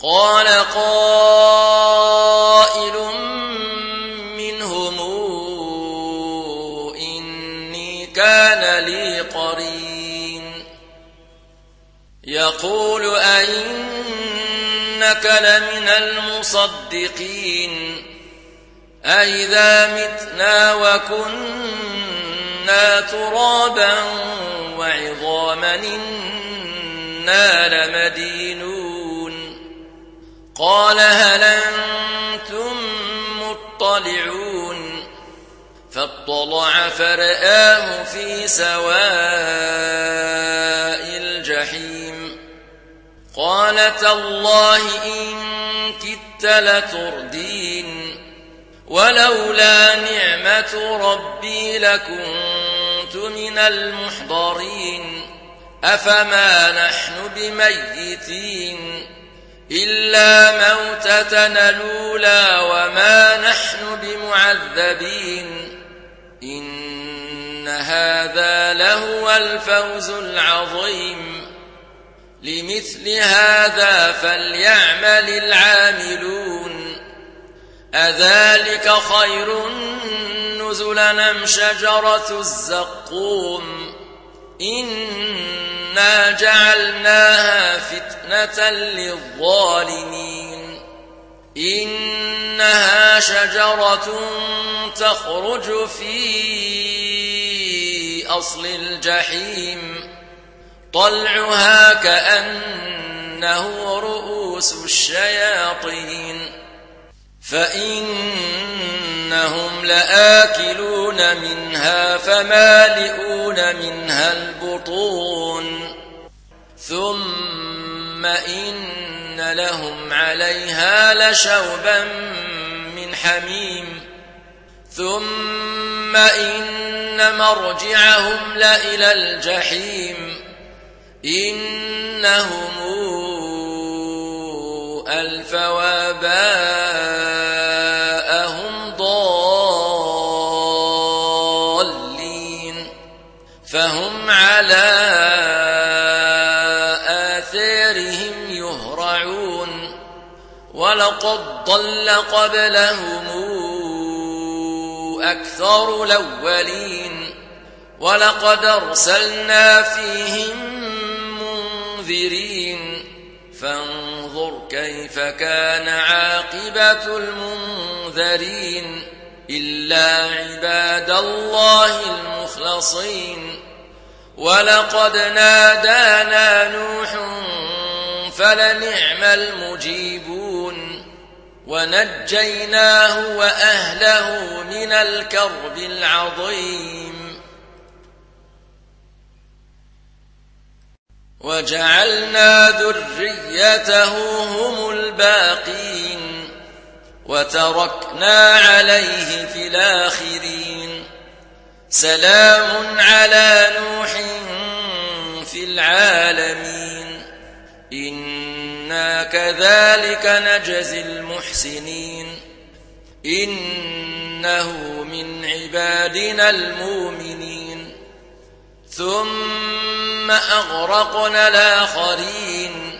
قال قائل منهم إني كان لي قرين يقول أئنك لمن المصدقين أئذا متنا وكنا ترابا وعظاما إنا لمدينون قال هل أنتم مطلعون فاطلع فرآه في سواء الجحيم قال تالله إن كدت لتردين ولولا نعمة ربي لكنت من المحضرين أفما نحن بميتين إلا موتتنا الأولى وما نحن بمعذبين إن هذا لهو الفوز العظيم لمثل هذا فليعمل العاملون أذلك خير نزلا أم شجرة الزقوم إنا جعلناها فتنة للظالمين إنها شجرة تخرج في أصل الجحيم طلعها كأنه رؤوس الشياطين فإنهم لآكلون منها فمالئون منها البطون ثم إن لهم عليها لشوبا من حميم ثم إن مرجعهم لإلى الجحيم إنهم ألفوا آباءهم ضالين فهم على آثارهم يهرعون ولقد ضل قبلهم أكثر الأولين ولقد أرسلنا فيهم منذرين فانظر كيف كان عاقبة المنذرين إلا عباد الله المخلصين ولقد نادانا نوح فلنعم المجيبون ونجيناه وأهله من الكرب العظيم وجعلنا ذريته هم الباقين وتركنا عليه في الآخرين سلام على نوح في العالمين إنا كذلك نجزي المحسنين إنه من عبادنا المؤمنين ثم أغرقنا الآخرين